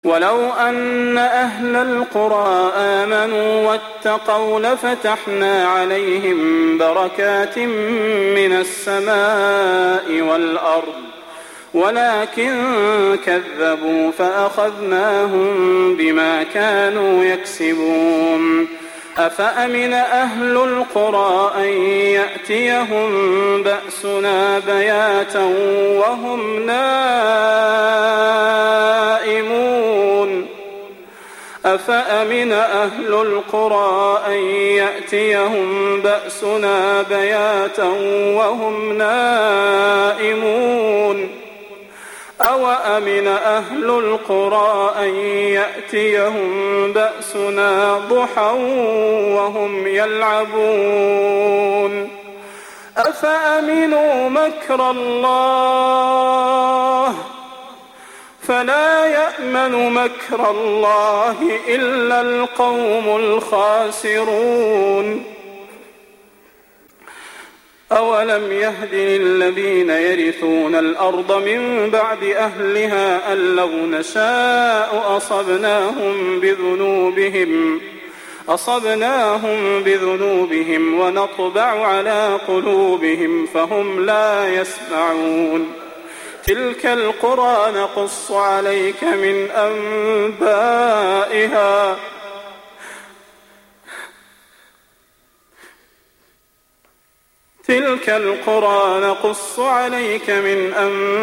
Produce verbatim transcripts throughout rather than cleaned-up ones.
ولو أن أهل القرى آمنوا واتقوا لفتحنا عليهم بركات من السماء والأرض ولكن كذبوا فأخذناهم بما كانوا يكسبون. أفأمن أهل القرى أن يأتيهم بأسنا بياتا وهم نائمون أفأمن أهل القرى أن يأتيهم بأسنا بياتا وهم نائمون أوأمن أهل القرى أن يأتيهم بأسنا ضحى وهم يلعبون أفأمنوا مكر الله فلا يأمن مكر الله إلا القوم الخاسرون. أولم يهد للذين يرثون الأرض من بعد أهلها أن لو نشاء أصبناهم بذنوبهم أصبناهم بذنوبهم ونطبع على قلوبهم فهم لا يسمعون. تلك القرى نقص عليك من أنبائها تلك القرى نقص عليك من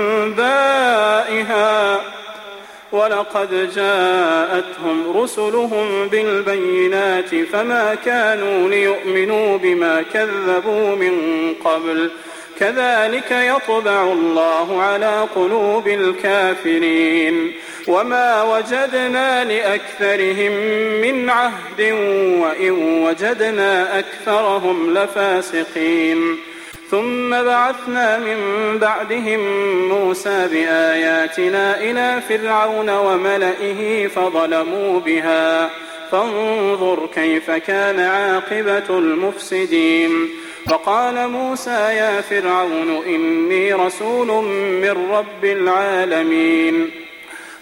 أنبائها ولقد جاءتهم رسلهم بالبينات فما كانوا ليؤمنوا بما كذبوا من قبل كذلك يطبع الله على قلوب الكافرين. وما وجدنا لأكثرهم من عهد وإن وجدنا أكثرهم لفاسقين. ثم بعثنا من بعدهم موسى بآياتنا إلى فرعون وملئه فظلموا بها فانظر كيف كان عاقبة المفسدين. فقال موسى يا فرعون إني رسول من رب العالمين